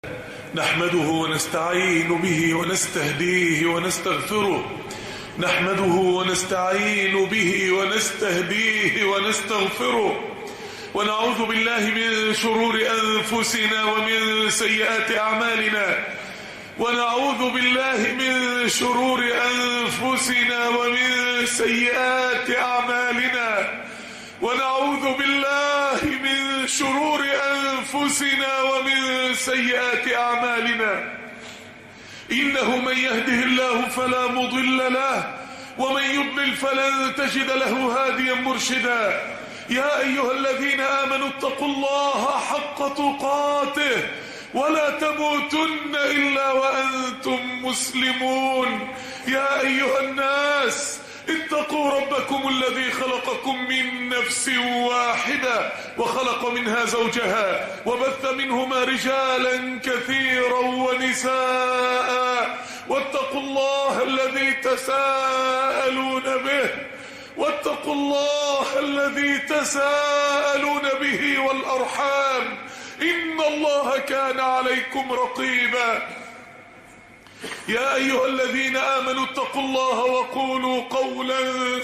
نحمده ونستعين به ونستهديه ونستغفره. نحمده ونستعين به ونستهديه ونستغفره، ونعوذ بالله من شرور أنفسنا ومن سيئات أعمالنا. ونعوذ بالله من شرور أنفسنا ومن سيئات أعمالنا. ونعوذ بالله من شرور أنفسنا ومن سيئات أعمالنا. إنه من يهده الله فلا مضل له، ومن يضلل فلن تجد له هاديا مرشدا. يا أيها الذين آمنوا اتقوا الله حق تقاته ولا تموتن إلا وأنتم مسلمون. يا أيها الناس اتقوا ربكم الذي خلقكم من نفس واحدة وخلق منها زوجها وبث منهما رجالا كثيرا ونساء. واتقوا الله الذي تساءلون به واتقوا الله الذي تساءلون به والأرحام، إن الله كان عليكم رقيبا. يا أيها الذين آمنوا اتقوا الله وقولوا قولا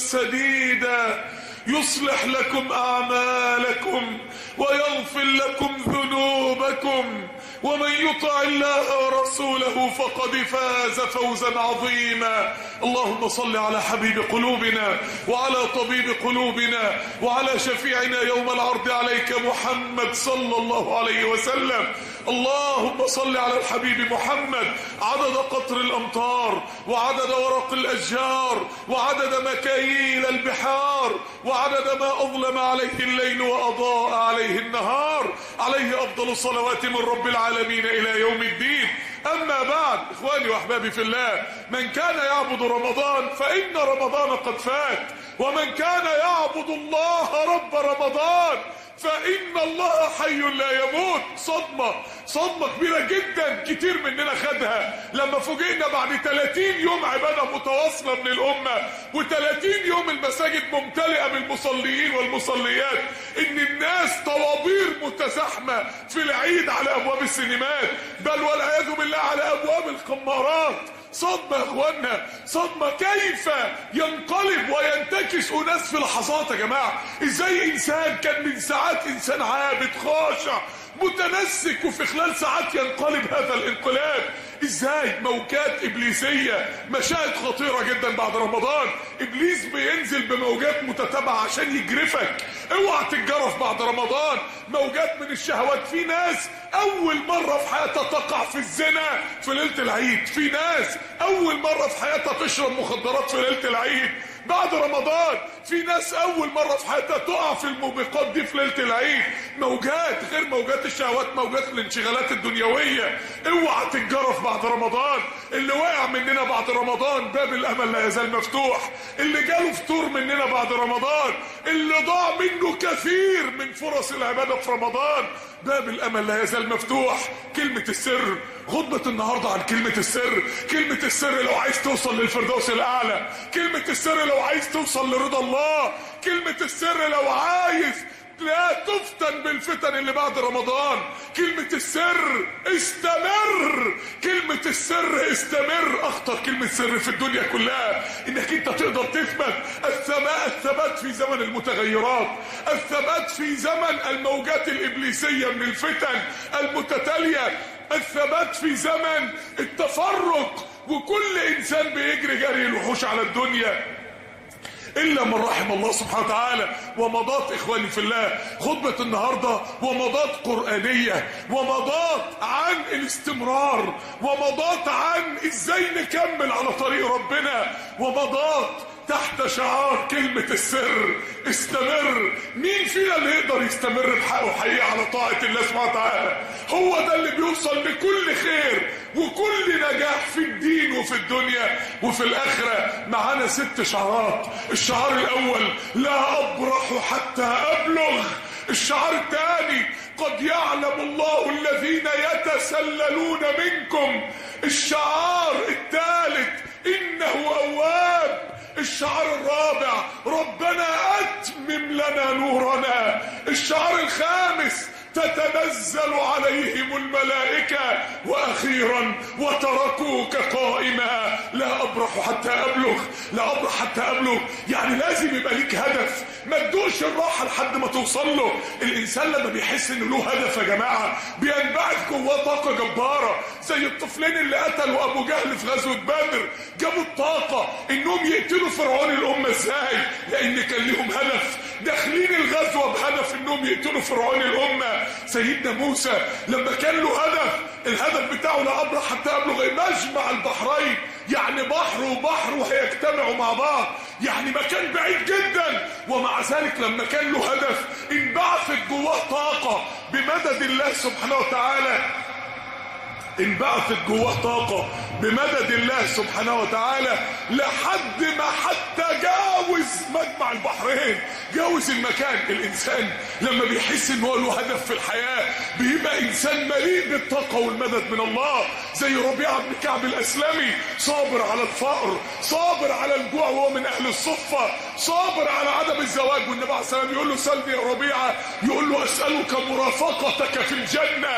سديدا يصلح لكم أعمالكم ويغفر لكم ذنوبكم، ومن يطع الله ورسوله فقد فاز فوزا عظيما. اللهم صل على حبيب قلوبنا وعلى طبيب قلوبنا وعلى شفيعنا يوم العرض عليك محمد صلى الله عليه وسلم. اللهم صل على الحبيب محمد عدد قطر الأمطار وعدد ورق الأشجار وعدد مكاييل البحار وعدد ما أظلم عليه الليل وأضاء عليه النهار، عليه أفضل الصلوات من رب العالمين إلى يوم الدين. أما بعد، إخواني وأحبابي في الله، من كان يعبد رمضان فإن رمضان قد فات، ومن كان يعبد الله رب رمضان فإن الله حي لا يموت. صدمة كبيرة جدا كتير مننا خدها لما فوجئنا بعد 30 يوم عبادة متواصلة من الأمة و30 يوم المساجد ممتلئة بالمصليين والمصليات، إن الناس طوابير متزاحمة في العيد على أبواب السينمات، بل والعياذ بالله على أبواب الخمارات. صدمة يا اخوانا، صدمة. كيف ينقلب وينتكس أناس في لحظات يا جماعة؟ ازاي انسان كان من ساعات انسان عابد خاشع متنسك وفي خلال ساعات ينقلب هذا الانقلاب؟ ازاي؟ موجات ابليسية، مشاهد خطيرة جدا بعد رمضان. ابليس بينزل بموجات متتابعة عشان يجرفك. اوعى تتجرف بعد رمضان. موجات من الشهوات. في ناس اول مرة في حياتها تقع في الزنا في ليلة العيد، في ناس اول مرة في حياتها تشرب مخدرات في ليلة العيد بعد رمضان، في ناس اول مرة في حياتها تقع في الموبقات دي في ليلة العيد. موجات غير موجات الشهوات، موجات الانشغالات الدنيوية. اوعى تتجرف بعد رمضان. اللي وقع مننا بعد رمضان باب الامل لا يزال مفتوح. اللي جاله فطور مننا بعد رمضان، اللي ضاع منه كثير من فرص العبادة في رمضان، باب الامل لا يزال مفتوح. كلمة السر، خطبة النهاردة عن كلمة السر. كلمة السر لو عايز توصل للفردوس الاعلى، كلمة السر لو عايز توصل لرضا الله، كلمة السر لو عايز لا تفتن بالفتن اللي بعد رمضان. كلمة السر استمر. كلمة السر استمر. اخطر كلمة سر في الدنيا كلها انك انت تقدر تثبت. الثبات في زمن المتغيرات، الثبات في زمن الموجات الابليسية من الفتن المتتالية، الثبات في زمن التفرق وكل انسان بيجري جري الوحوش على الدنيا إلا من رحم الله سبحانه وتعالى. ومضات إخواني في الله خطبة النهاردة ومضات قرآنية، ومضات عن الاستمرار، ومضات عن إزاي نكمل على طريق ربنا، ومضات تحت شعار كلمة السر. استمر. مين فينا اللي يقدر يستمر بحقه حقيقة على طاعة الله سبحانه وتعالى؟ هو ده اللي بيوصل لكل خير وكل نجاح في الدين وفي الدنيا وفي الآخرة. معانا 6 شعارات. الشعار الأول: لا أبرح حتى أبلغ. الشعار الثاني: قد يعلم الله الذين يتسللون منكم. الشعار الثالث: إنه أواب. الشعار الرابع: ربنا أتمم لنا نورنا. الشعار الخامس: تتنزل عليهم الملائكة وأخيرا وتركوك قائما لا أبرح حتى أبلغ، لا أبرح حتى أبلغ. يعني لازم يبقى ليك هدف، ما تدوش الراحة لحد ما توصل له. الإنسان لما بيحس إنه له هدف يا جماعة بينبعث جواه طاقة جبارة، زي الطفلين اللي قتلوا أبو جهل في غزوة بدر. جابوا الطاقة إنهم يقتلوا فرعون الأمة إزاي؟ لأن كان لهم هدف، داخلين الغزوة بهدف إنهم يقتلوا فرعون الأمة. سيدنا موسى لما كان له هدف، الهدف بتاعه لا أبرح حتى أبلغ مجمع البحرين، يعني بحر وبحر وهيجتمعوا مع بعض، يعني مكان بعيد جدا. ومع ذلك لما كان له هدف انبعثت جواه طاقة بمدد الله سبحانه وتعالى، انبعثت جواه طاقة بمدد الله سبحانه وتعالى لحد ما حتى جاوز مجمع البحرين، جاوز المكان. الإنسان لما بيحس إن هو له هدف في الحياة بيبقى إنسان مليء بالطاقة والمدد من الله، زي ربيعة بن كعب الأسلمي، صابر على الفقر، صابر على الجوع وهو من أهل الصفة، صابر على عدم الزواج. والنبي عليه السلام يقول له سلني يا ربيعة، يقول له أسألك مرافقتك في الجنة.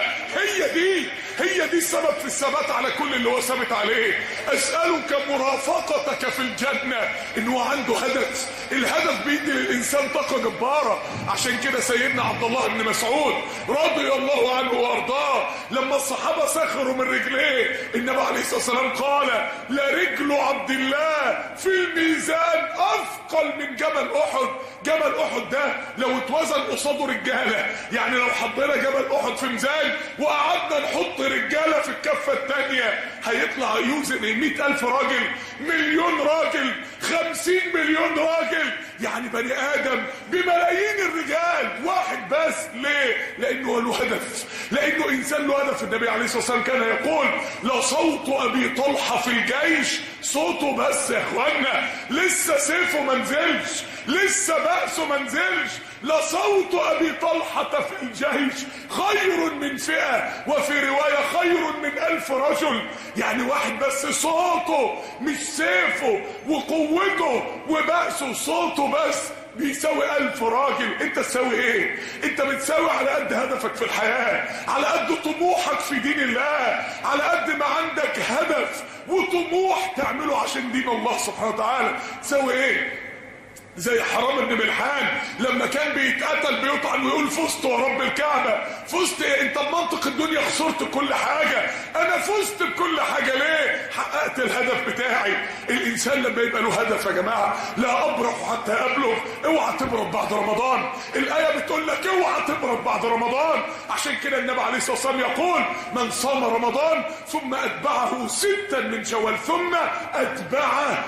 هي دي السبب في الثبات على كل اللي هو ثابت عليه. أسألك مرافقتك في الجنة، إنه عنده هدف. الهدف بيدي للإنسان طاقة جبارة. عشان كده سيدنا عبد الله بن مسعود رضي الله عنه وارضاه لما الصحابة سخروا من رجليه، النبي عليه الصلاة والسلام قال لرجل عبد الله في الميزان أثقل من جبل أحد. جبل أحد ده لو اتوزن قصاده رجالة، يعني لو حطينا جبل أحد في ميزان وقعدنا نحط رجالة في الكفة التانية هيطلع يوزن 100,000 راجل، مليون راجل، 50 مليون راجل، يعني بني آدم بملايين الرجال واحد بس. ليه؟ لأنه له هدف، لأنه إنسان له هدف. النبي عليه الصلاة والسلام كان يقول لصوت أبي طلحة في الجيش، صوته بس يا إخوانا، لسه سيفه منزلش، لسه بأسه منزلش، لصوت أبي طلحة في الجيش خير من فئة، وفي رواية خير من 1000 رجل. يعني واحد بس صوته، مش سيفه وقوته وبأسه، صوته بس بيساوي 1000 راجل. انت تساوي ايه؟ انت بتساوي على قد هدفك في الحياة، على قد طموحك في دين الله، على قد ما عندك هدف وطموح تعمله عشان دين الله سبحانه وتعالى. تساوي ايه؟ زي حرام بن ملحان لما كان بيتقتل بيطعن ويقول فزت ورب الكعبة. فزت ايه؟ انت بمنطق الدنيا خسرت كل حاجة، انا فزت بكل حاجة. ليه؟ حققت الهدف بتاعي. الانسان لما يبقى له هدف يا جماعة لا ابرح حتى ابلغ. اوعى تبرد بعد رمضان، الآية بتقول لك اوعى تبرد بعد رمضان. عشان كده النبي عليه الصلاة والسلام يقول من صام رمضان ثم اتبعه 6 من شوال ثم اتبعه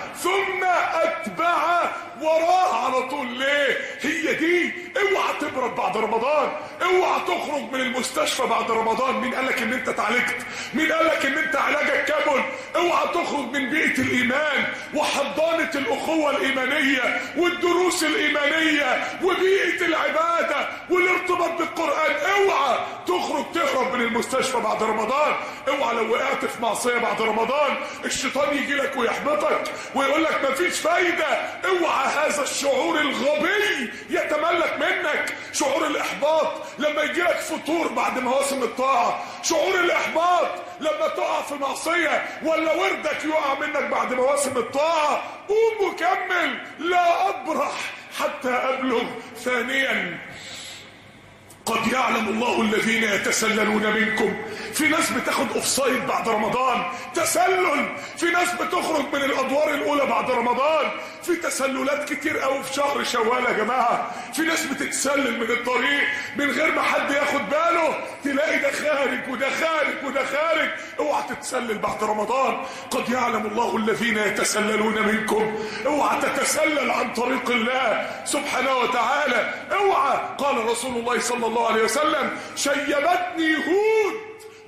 وراه على طول. ليه؟ هي دي. اوعى تبرد بعد رمضان، اوعى تخرج من المستشفى بعد رمضان. مين قالك ان انت اتعالجت؟ مين قالك ان انت علاجك كامل؟ اوعى تخرج من بيئة الايمان وحضانة الاخوة الايمانية والدروس الايمانية وبيئة العبادة والارتباط بالقرآن. اوعى تخرج تهرب من المستشفى بعد رمضان. اوعى لو وقعت في معصية بعد رمضان الشيطان يجي لك ويحبطك ويقول لك مفيش فايدة. اوعى هذا الشعور الغبي يتملك منك، شعور الاحباط لما يجي لك فتور بعد مواسم الطاعة، شعور الاحباط لما تقع في معصية ولا وردك يقع منك بعد مواسم الطاعة. قوم وكمل، لا ابرح حتى ابلغ. ثانيا قد يعلم الله الذين يتسللون منكم. في ناس بتاخد اوفسايد بعد رمضان، تسلل. في ناس بتخرج من الادوار الاولى بعد رمضان. في تسللات كتير قوي في شهر شوال يا جماعه. في ناس بتتسلل من الطريق من غير ما حد ياخد باله، تلاقي ده خارج وده خارج وده خارج. اوعى تتسلل بعد رمضان. قد يعلم الله الذين يتسللون منكم. اوعى تتسلل عن طريق الله سبحانه وتعالى. اوعى. قال رسول الله صلى الله عليه وسلم شيبتني هود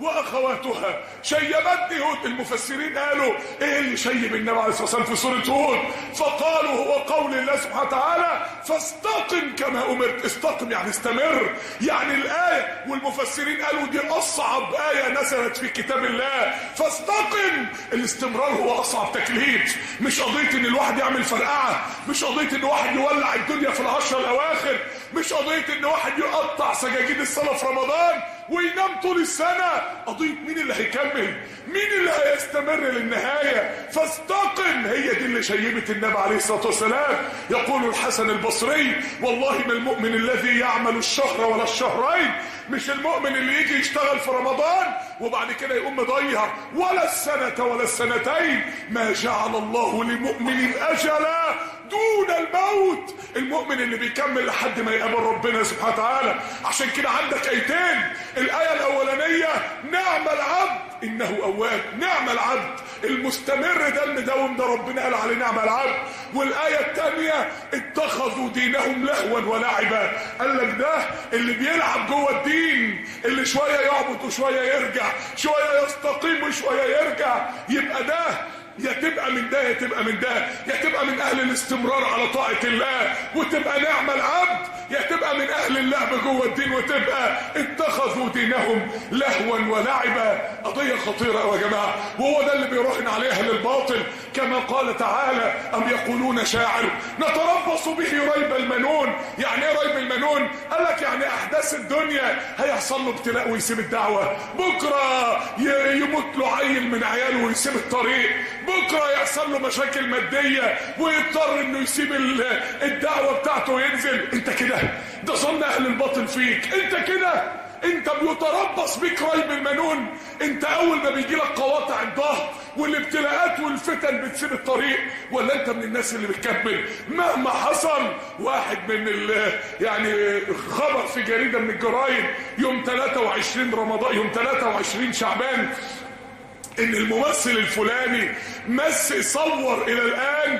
واخواتها. شيبتني هود. المفسرين قالوا ايه اللي شيب النبي عليه الصلاه والسلام في سوره هود؟ فقالوا هو قول الله سبحانه وتعالى فاستقم كما امرت. استقم يعني استمر، يعني الايه. والمفسرين قالوا دي اصعب ايه نزلت في كتاب الله. فاستقم، الاستمرار هو اصعب تكليف. مش قضيه ان الواحد يعمل فرقعه، مش قضيه ان واحد يولع الدنيا في العشر الاواخر، مش قضيه ان واحد يقطع سجاجيد الصلاه في رمضان وينام طول السنه. قضيه مين اللي هيكمل، مين اللي هيستمر للنهايه. فاستقم، هي دي اللي شيبت النبي عليه الصلاه والسلام. يقول الحسن البصري والله ما المؤمن الذي يعمل الشهر ولا الشهرين، مش المؤمن اللي يجي يشتغل في رمضان وبعد كده يقوم مضيع، ولا السنه ولا السنتين. ما جعل الله لمؤمن اجلا دون الموت. المؤمن اللي بيكمل لحد ما يقابل ربنا سبحانه وتعالى. عشان كده عندك ايتين. الايه الاولانيه نعم العبد انه اواب، نعم العبد المستمر ده المداوم ده ربنا قال عليه نعم العبد. والايه الثانيه اتخذوا دينهم لهوا ولعبا، قال لك ده اللي بيلعب جوه الدين، اللي شويه يعبد وشويه يرجع، شويه يستقيم وشويه يرجع. يبقى ده يا تبقى من ده يا تبقى من ده، يا تبقى من اهل الاستمرار على طاعة الله وتبقى نعم العبد، يا تبقى من اهل اللعب جوه الدين وتبقى اتخذوا دينهم لهوا ولعبا. قضية خطيرة قوي يا جماعة، وهو ده اللي بيراهن عليه اهل الباطل. كما قال تعالى ام يقولون شاعر نتربص به ريب المنون. يعني ايه ريب المنون؟ قال لك يعني احداث الدنيا هيحصل له ابتلاء ويسيب الدعوة، بكرة يموت له عيل من عياله ويسيب الطريق، بكرة يحصل له مشاكل مادية ويضطر انه يسيب الدعوة بتاعته وينزل. انت كده، ده ظن اهل الباطل فيك. انت كده، انت بيتربص بك ريب المنون. انت اول ما بيجي لك قواطع الظهر والابتلاءات والفتن بتسيب الطريق، ولا انت من الناس اللي بتكمل مهما حصل؟ واحد من يعني خبر في جريدة من الجرايد يوم 23 رمضان، يوم 23 شعبان، ان الممثل الفلاني صور الى الان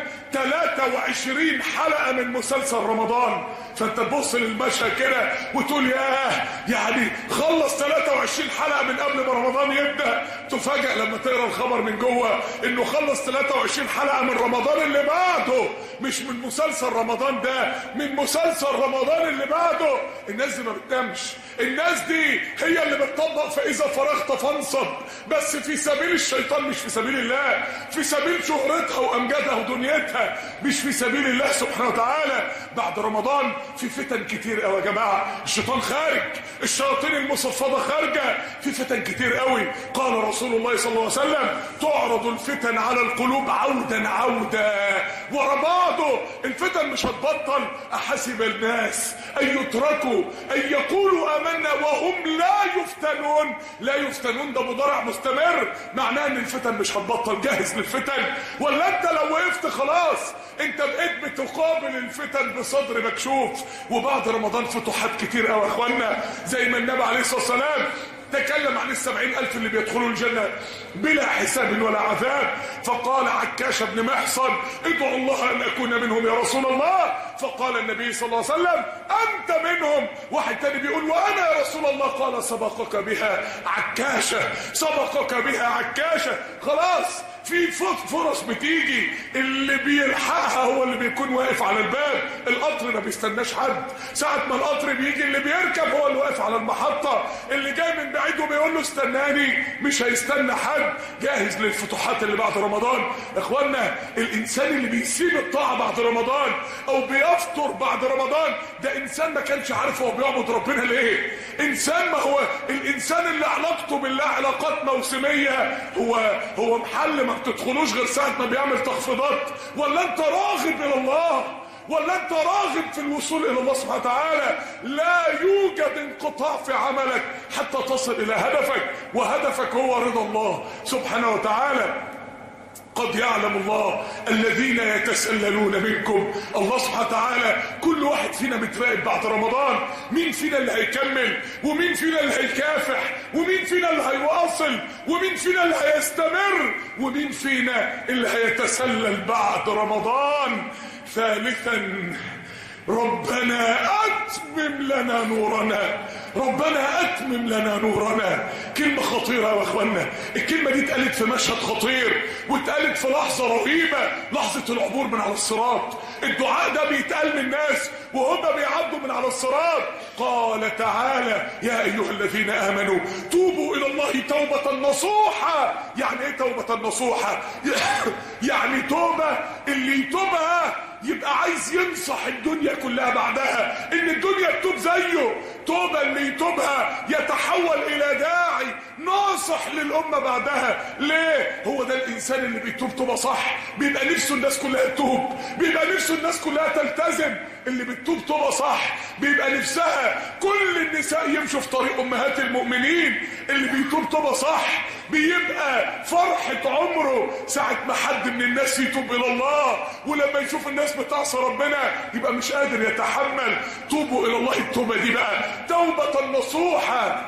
23 حلقة من مسلسل رمضان. فانت تبص للمشهد كده وتقول ياه، يعني خلص 23 حلقة من قبل ما رمضان يبدأ. تفاجأ لما تقرأ الخبر من جوه انه خلص 23 حلقة من رمضان اللي بعده، مش من مسلسل رمضان ده، من مسلسل رمضان اللي بعده. الناس دي ما بتنامش، الناس دي هي اللي بتطبق فإذا فرغت فانصب، بس في سبيل الشيطان مش في سبيل الله، في سبيل شهرتها وأمجادها ودنيتها، مش في سبيل الله سبحانه وتعالى. بعد رمضان في فتن كتير قوي يا جماعة. الشيطان خارج، الشياطين المصفدة خارجة، في فتن كتير قوي. قال رسول الله صلى الله عليه وسلم تعرض الفتن على القلوب عودا عودا ورا بعضه. الفتن مش هتبطل. أحسب الناس أن يتركوا أن يقولوا آمنا وهم لا يفتنون. لا يفتنون ده مضارع مستمر، معناه ان الفتن مش هتبطل. جاهز للفتن ولا انت لو وقفت خلاص انت بقيت بتقابل الفتن بصدر مكشوف؟ وبعد رمضان فتوحات كتير قوي يا اخوانا، زي ما النبي عليه الصلاه والسلام تكلم عن 70,000 اللي بيدخلوا الجنة بلا حساب ولا عذاب. فقال عكاش بن محصن ادعو الله أن أكون منهم يا رسول الله. فقال النبي صلى الله عليه وسلم أنت منهم. واحد تاني بيقول وأنا يا رسول الله. قال سبقك بها عكاشة، سبقك بها عكاشة. خلاص في فرص بتيجي، اللي بيلحقها هو اللي بيكون واقف على الباب. القطر ما بيستناش حد، ساعة ما القطر بيجي اللي بيركب هو اللي واقف على المحطة. اللي جاي من بعيد وبيقول له استناني مش هيستنى حد. جاهز للفتوحات اللي بعد رمضان. اخوانا الانسان اللي بيسيب الطاعة بعد رمضان او بيفطر بعد رمضان ده انسان ما كانش عارف هو بيعبد ربنا ليه. انسان ما هو الانسان اللي علاقته بالله علاقات موسمية، هو محل ما بتدخلوش غير ساعة ما بيعمل تخفيضات. ولا انت راغب الى الله، ولا انت راغب في الوصول الى الله سبحانه وتعالى. لا يوجد انقطاع في عملك حتى تصل الى هدفك، وهدفك هو رضا الله سبحانه وتعالى. قد يعلم الله الذين يتسللون منكم. الله سبحانه وتعالى كل واحد فينا متراقب بعد رمضان. مين فينا اللي هيكمل، ومين فينا اللي هيكافح، ومين فينا اللي هيواصل، ومين فينا اللي هيستمر، ومين فينا اللي هيتسلل بعد رمضان. ثالثا ربنا أتمم لنا نورنا ربنا اتمم لنا نورنا. كلمة خطيرة يا اخوانا، الكلمة دي اتقالت في مشهد خطير واتقالت في لحظة رهيبة، لحظة العبور من على الصراط. الدعاء ده بيتقال من الناس وهم بيعدوا من على الصراط. قال تعالى: يا ايها الذين امنوا توبوا الى الله توبة نصوحة. يعني ايه توبة نصوحة؟ يعني توبة اللي يتوبها يبقى عايز ينصح الدنيا كلها بعدها، ان الدنيا تتوب زيه. توبة اللي يتوبها يتحول الى داعي ناصح للأمة بعدها. ليه؟ هو ده الإنسان اللي بيتوب توبة صح، بيبقى نفسه الناس كلها تتوب، بيبقى نفسه الناس كلها تلتزم. اللي بتتوب توبة صح بيبقى نفسها كل النساء يمشوا في طريق أمهات المؤمنين. اللي بيتوب توبة صح بيبقى فرحة عمره ساعة ما حد من الناس يتوب إلى الله، ولما يشوف الناس بتعصى ربنا يبقى مش قادر يتحمل. توبوا إلى الله. التوبة دي بقى توبة نصوحة.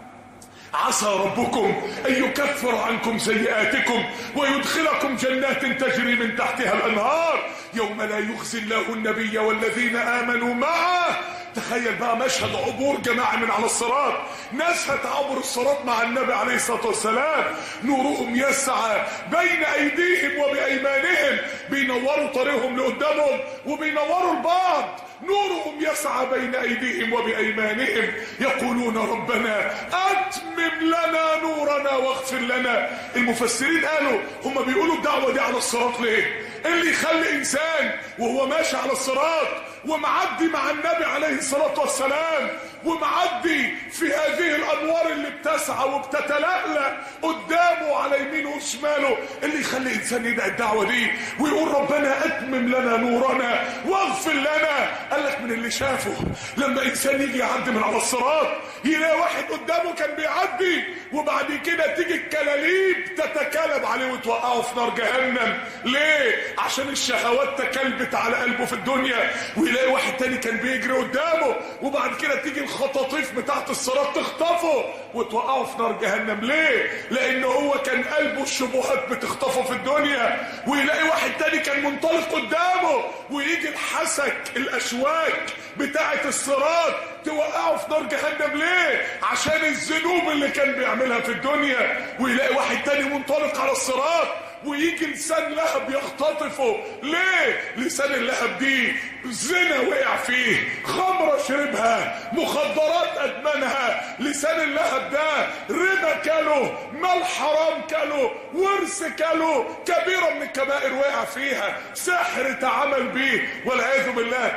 عسى ربكم أن يكفر عنكم سيئاتكم ويدخلكم جنات تجري من تحتها الأنهار يوم لا يخزي الله النبي والذين آمنوا معه. تخيل بقى مشهد عبور جماعة من على الصراط، ناس هتعبر الصراط مع النبي عليه الصلاة والسلام، نورهم يسعى بين أيديهم وبأيمانهم، بينوروا طريقهم لقدامهم وبينوروا البعض. نورهم يسعى بين أيديهم وبأيمانهم يقولون ربنا أتمم لنا نورنا واغفر لنا. المفسرين قالوا هم بيقولوا الدعوة دي على الصراط ليه؟ اللي يخلي إنسان وهو ماشي على الصراط ومعدي مع النبي عليه الصلاة والسلام ومعدي في هذه الأنوار اللي بتسعى وبتتلألأ قدامه على يمينه وشماله، اللي يخلي إنسان يدعي الدعوة دي ويقول ربنا أتمم لنا نورنا واغفر لنا؟ قال لك من اللي شافه لما إنسان يجي يعدي من على الصراط يلاقي واحد قدامه كان بيعدي وبعد كده تيجي الكلاليب تتكالب عليه وتوقعه في نار جهنم. ليه؟ عشان الشهوات تكلبت على قلبه في الدنيا. ويلاقي واحد تاني كان بيجري قدامه وبعد كده تيجي الخطاطيف بتاعت الصراط تخطفه وتوقعه في نار جهنم. ليه؟ لأنه هو كان قلبه الشبهات بتخطفه في الدنيا. ويلاقي واحد تاني كان منطلق قدامه ويجي الحسك الأشواك بتاعت الصراط توقعه في نار جهنم. ليه؟ عشان الذنوب اللي كان بيعملها في الدنيا. ويلاقي واحد تاني منطلق على الصراط ويجي لسان لهب يختطفه. ليه؟ لسان اللهب دي زنا وقع فيه، خمرة شربها، مخدرات أدمنها. لسان اللهب ده ربا كله، مال حرام كله، ورث كله، كبيرة من الكبائر وقع فيها، سحر اتعمل بيه والعياذ بالله.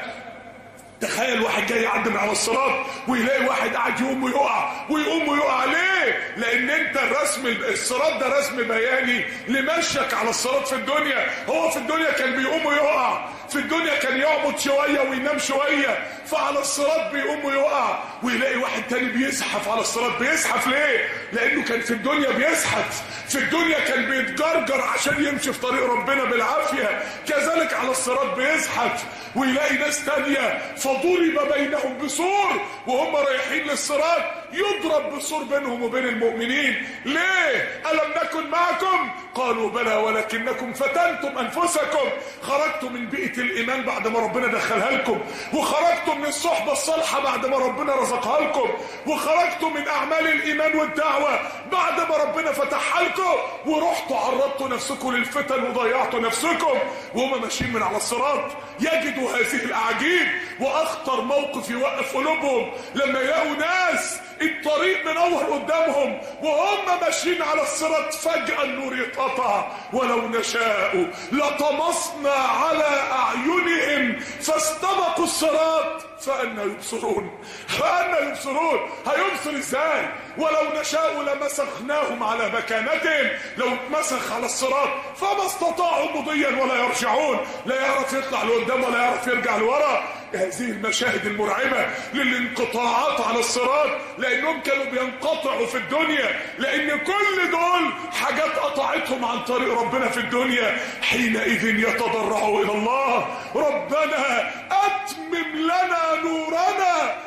تخيل واحد جاي يعدي من على الصراط ويلاقي واحد قاعد يقوم ويقع ويقوم ويقع. ليه؟ لان انت الرسم الصراط ده رسم بياني لمشيك على الصراط في الدنيا. هو في الدنيا كان بيقوم ويقع، في الدنيا كان يعبد شويه وينام شويه، فعلى الصراط بيقوم ويقع. ويلاقي واحد تاني بيزحف على الصراط. بيزحف ليه؟ لانه كان في الدنيا بيزحف، في الدنيا كان بيتجرجر عشان يمشي في طريق ربنا بالعافيه، كذلك على الصراط بيزحف. ويلاقي ناس تانية فضرب بينهم بسور وهم رايحين للصراط، يضرب بسور بينهم وبين المؤمنين. ليه؟ ألم نكن معكم؟ قالوا بلى ولكنكم فتنتم أنفسكم. خرجتم من بيئة الإيمان بعد ما ربنا دخلها لكم، وخرجتم من الصحبة الصالحة بعد ما ربنا رزقها لكم، وخرجتم من أعمال الإيمان والدعوة بعد ما ربنا فتحها لكم، ورحتوا عرضتوا نفسكم للفتن وضيعتوا نفسكم. وهم ماشيين من على الصراط يجدوا هذه الأعاجيب. وأخطر موقف يوقف قلوبهم لما يلاقوا ناس الطريق منور قدامهم وهم ماشيين على الصراط فجأة النور يتقطع. ولو نشاء لطمسنا على أعينهم فاستبقوا الصراط فأنا يبصرون. فأنا يبصرون. هيبصر ازاي؟ ولو نشاء لمسخناهم على مكانتهم. لو اتمسخ على الصراط فما استطاعوا مضيا ولا يرجعون، لا يعرف يطلع لقدام ولا يعرف يرجع لورا. هذه المشاهد المرعبة للانقطاعات على الصراط، لأنهم كانوا بينقطعوا في الدنيا، لأن كل دول حاجات قطعتهم عن طريق ربنا في الدنيا. حينئذ يتضرعوا إلى الله ربنا أتمم لنا نورنا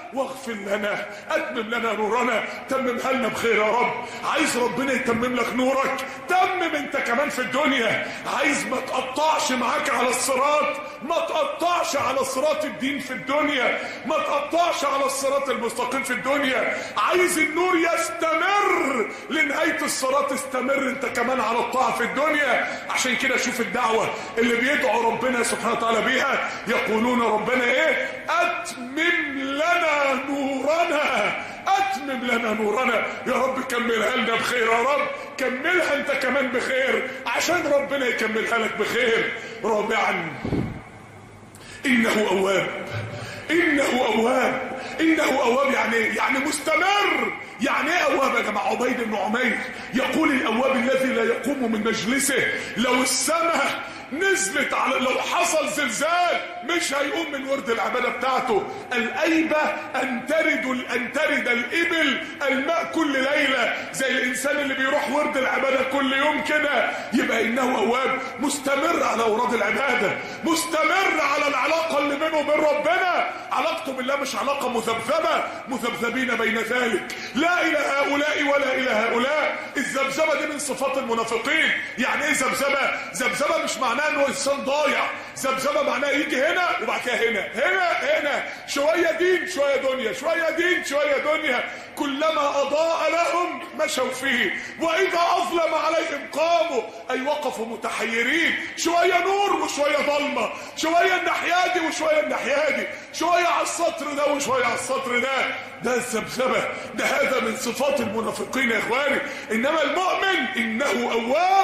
واغفر لنا، اتمم لنا نورنا، تممها لنا بخير يا رب. عايز ربنا يتمم لك نورك، تمم انت كمان في الدنيا. عايز ما تقطعش معاك على الصراط، ما تقطعش على صراط الدين في الدنيا، ما تقطعش على الصراط المستقيم في الدنيا. عايز النور يستمر لنهاية الصراط، استمر انت كمان على الطاعة في الدنيا. عشان كده شوف الدعوة اللي بيدعو ربنا سبحانه وتعالى بيها، يقولون ربنا ايه؟ اتمم لنا نورنا، اتمم لنا نورنا. يا رب كملها لنا بخير يا رب، كملها انت كمان بخير عشان ربنا يكملها لك بخير. رابعا، انه اواب. انه اواب، انه اواب يعني مستمر. يعني ايه اواب يا جماعه؟ عبيد بن عمير يقول الاواب الذي لا يقوم من مجلسه. لو السماء نزلت على، لو حصل زلزال مش هيقوم من ورد العباده بتاعته. الايبه ان ترد الابل الماء كل ليله، زي الانسان اللي بيروح ورد العباده كل يوم كده. يبقى انه اواب، مستمر على اوراد العباده، مستمر على العلاقه اللي بينه وبين ربنا. علاقته بالله مش علاقه مذبذبه، مذبذبين بين ذلك، لا الى هؤلاء ولا الى هؤلاء. الذبذبه دي من صفات المنافقين. يعني ايه ذبذبه؟ ذبذبه مش معناه انه انسان ضايع، ذبذبه معناه يجي هنا وبعد كده هنا، شويه دين شويه دنيا، شويه دين شويه دنيا. كلما اضاء لهم مشوا فيه، واذا اظلم عليهم قاموا، اي وقفوا متحيرين، شويه نور وشويه ظلمه، شويه الناحيه دي وشويه الناحيه دي، شويه على السطر ده وشويه على السطر ده. ده الذبذبه، ده هذا من صفات المنافقين يا اخواني. انما المؤمن انه اواب،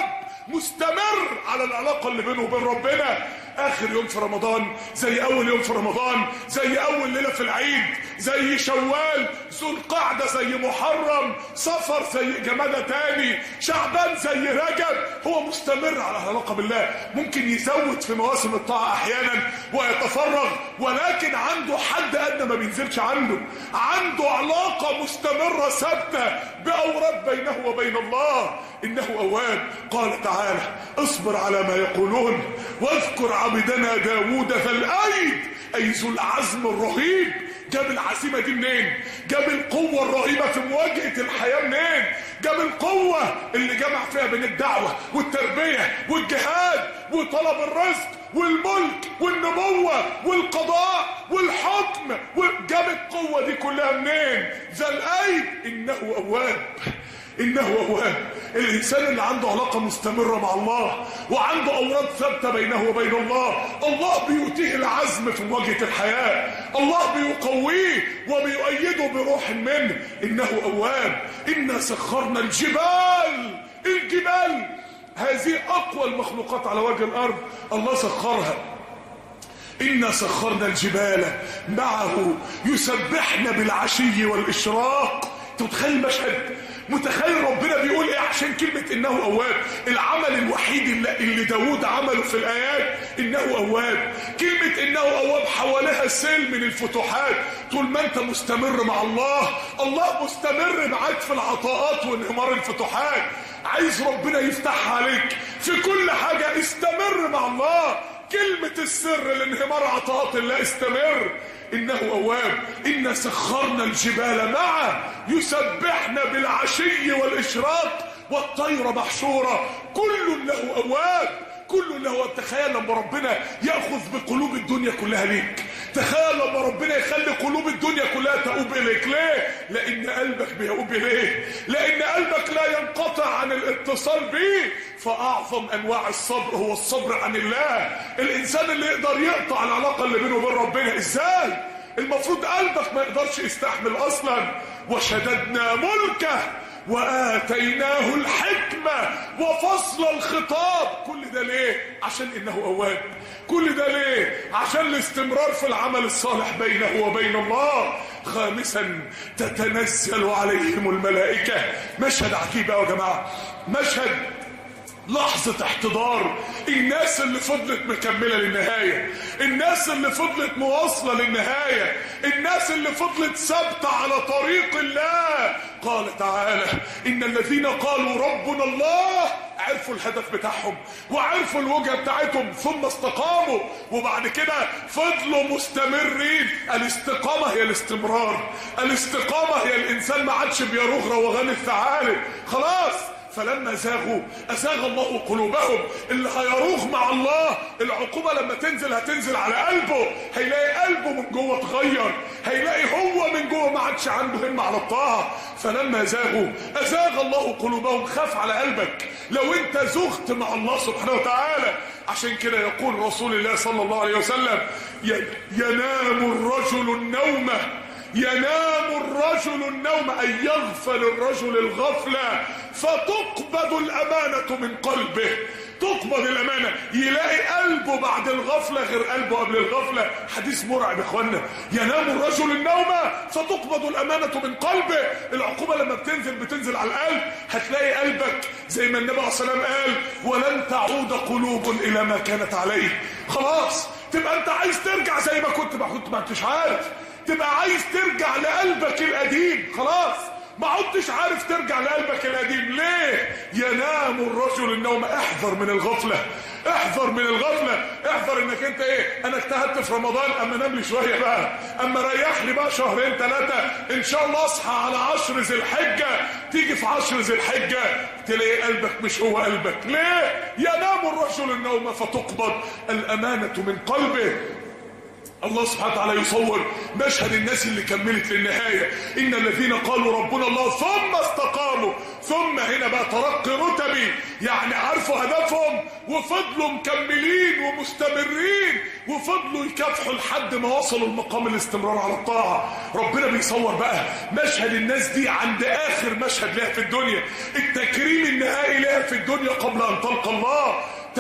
مستمر على العلاقة اللي بينه وبين ربنا. اخر يوم في رمضان زي اول يوم في رمضان، زي اول ليلة في العيد، زي شوال، ذو القعدة زي محرم، صفر زي جمادة تاني، شعبان زي رجب. هو مستمر على العلاقة بالله. ممكن يزود في مواسم الطاعة احيانا ويتفرغ، ولكن عنده حد ادنى ما بينزلش عنده علاقة مستمرة ثابتة باوراد بينه وبين الله. انه اواب. قال تعالى: اصبر على ما يقولون واذكر عبدنا داود ذا الايد، اي ذو العزم الرهيب. جاب العزيمه دي منين؟ جاب القوه الرهيبه في مواجهه الحياه منين؟ جاب القوه اللي جمع فيها بين الدعوه والتربيه والجهاد وطلب الرزق والملك والنبوه والقضاء والحكم، وجاب القوه دي كلها منين؟ ذا الايد. انه اواب، انه اواب. الانسان اللي عنده علاقه مستمره مع الله وعنده اوراد ثابته بينه وبين الله، الله بيؤتيه العزم في مواجهه الحياه، الله بيقويه وبيؤيده بروح منه. انه اواب. انا سخرنا الجبال هذه اقوى المخلوقات على وجه الارض، الله سخرها. إنا سخرنا الجبال معه يسبحن بالعشي والإشراق. انت متخيل المشهد؟ متخيل ربنا بيقول ايه عشان كلمة انه اواب؟ العمل الوحيد اللي داود عمله في الايات انه اواب. كلمة انه اواب حواليها سيل من الفتوحات. طول ما انت مستمر مع الله، الله مستمر معاك في العطاءات وانهمار الفتوحات. عايز ربنا يفتح عليك في كل حاجة، استمر مع الله. كلمة السر لانهمار عطاءات الله، استمر. إنه أواب. إنا سخرنا الجبال معه يسبحن بالعشي والإشراق والطير محشورة، كل له أواب، كل له أواب. تخيل لما ربنا يأخذ بقلوب الدنيا كلها ليك، تخيل لما ربنا يخلي قلوب الدنيا كلها تؤوب إليك. ليه؟ لأن قلبك بيؤوب إليه، لأن قلبك لا ينقطع عن الاتصال به. فأعظم أنواع الصبر هو الصبر عن الله. الإنسان اللي يقدر يقطع العلاقة اللي بينه وبين ربنا إزاي؟ المفروض قلبك ما يقدرش يستحمل أصلا. وشددنا ملكه وآتيناه الحكمة وفصل الخطاب. كل ده ليه؟ عشان إنه أواب. كل ده ليه؟ عشان الاستمرار في العمل الصالح بينه وبين الله. خامسا تتنزل عليهم الملائكة. مشهد عجيب يا جماعة، مشهد لحظة احتضار الناس اللي فضلت مكملة للنهاية، الناس اللي فضلت مواصلة للنهاية، الناس اللي فضلت ثابتة على طريق الله. قال تعالى: إن الذين قالوا ربنا الله عرفوا الهدف بتاعهم وعرفوا الوجهة بتاعتهم ثم استقاموا، وبعد كده فضلوا مستمرين. الاستقامة هي الاستمرار، الاستقامة هي الانسان ما عادش بيروغ روغان الثعالب خلاص. فلما زاغوا أزاغ الله قلوبهم. اللي هيروغ مع الله العقوبة لما تنزل هتنزل على قلبه، هيلاقي قلبه من جوه اتغير، هيلاقي هو من جوه ما عادش عنده همة على الطاعة. فلما زاغوا أزاغ الله قلوبهم. خاف على قلبك لو انت زغت مع الله سبحانه وتعالى. عشان كده يقول رسول الله صلى الله عليه وسلم: ينام الرجل النوم، ينام الرجل النوم، أي يغفل الرجل الغفلة فتقبض الأمانة من قلبه. تقبض الأمانة، يلاقي قلبه بعد الغفلة غير قلبه قبل الغفلة. حديث مرعب يا اخوانا. ينام الرجل النوم فتقبض الأمانة من قلبه. العقوبة لما بتنزل على القلب هتلاقي قلبك زي ما النبي عليه الصلاة والسلام قال: ولن تعود قلوب إلى ما كانت عليه. خلاص تبقى انت عايز ترجع زي ما كنت ما انتش عارف، تبقى عايز ترجع لقلبك القديم. خلاص ما عدتش عارف ترجع لقلبك القديم. ليه؟ ينام الرجل النوم. احذر من الغفلة، احذر من الغفلة، احذر انك انت انا اجتهدت في رمضان اما نام لي شوية بقى، اما ريح لي بقى شهرين ثلاثة، ان شاء الله اصحى على 10 ذي الحجة. تيجي في 10 ذي الحجة تلاقي قلبك مش هو قلبك. ليه؟ ينام الرجل النوم فتقبض الأمانة من قلبه. الله سبحانه وتعالى يصور مشهد الناس اللي كملت للنهاية: إن الذين قالوا ربنا الله ثم استقاموا. ثم هنا بقى ترقي رتبي، يعني عرفوا هدفهم وفضلوا مكملين ومستمرين وفضلوا يكافحوا لحد ما وصلوا لمقام الاستمرار على الطاعة. ربنا بيصور بقى مشهد الناس دي عند آخر مشهد لها في الدنيا، التكريم النهائي لها في الدنيا قبل أن تلقى الله.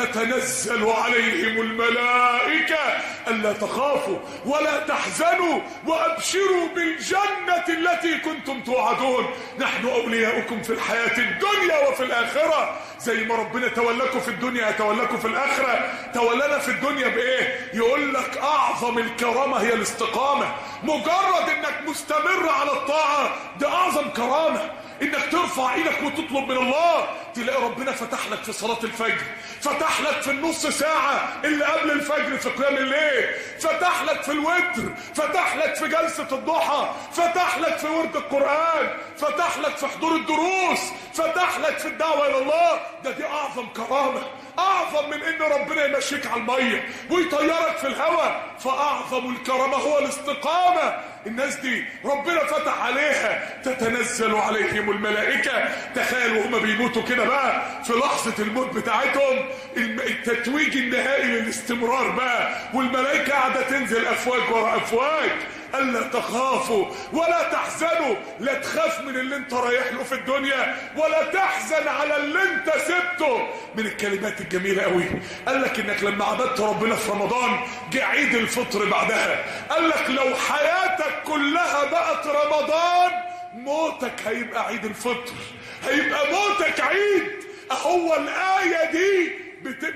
تتنزل عليهم الملائكة ألا تخافوا ولا تحزنوا وأبشروا بالجنة التي كنتم توعدون، نحن أولياؤكم في الحياة الدنيا وفي الآخرة. زي ما ربنا تولاكم في الدنيا يتولاكم في الآخرة. تولانا في الدنيا بإيه؟ يقول لك أعظم الكرامة هي الاستقامة. مجرد إنك مستمر على الطاعة ده أعظم كرامة، انك ترفع ايدك وتطلب من الله. تلاقي ربنا فتح لك في صلاة الفجر، فتح لك في النص ساعة اللي قبل الفجر في قيام الليل، فتح لك في الوتر، فتح لك في جلسة الضحى، فتح لك في ورد القرآن، فتح لك في حضور الدروس، فتح لك في الدعوة الى الله. دي اعظم كرامة، اعظم من ان ربنا يمشيك على المية ويطيرك في الهواء. فاعظم الكرامة هو الاستقامة. الناس دي ربنا فتح عليها تتنزل عليهم الملائكة. تخيلوا هما بيموتوا كده بقى في لحظة الموت بتاعتهم، التتويج النهائي للاستمرار بقى، والملائكة قاعدة تنزل افواج ورا افواج. ألا تخافوا ولا تحزنوا. لا تخاف من اللي انت رايح له في الدنيا ولا تحزن على اللي انت سبته. من الكلمات الجميلة قوي قال لك انك لما عبدت ربنا في رمضان جه عيد الفطر بعدها، قال لك لو حياتك كلها بقت رمضان موتك هيبقى عيد الفطر، هيبقى موتك عيد. اهو الآية دي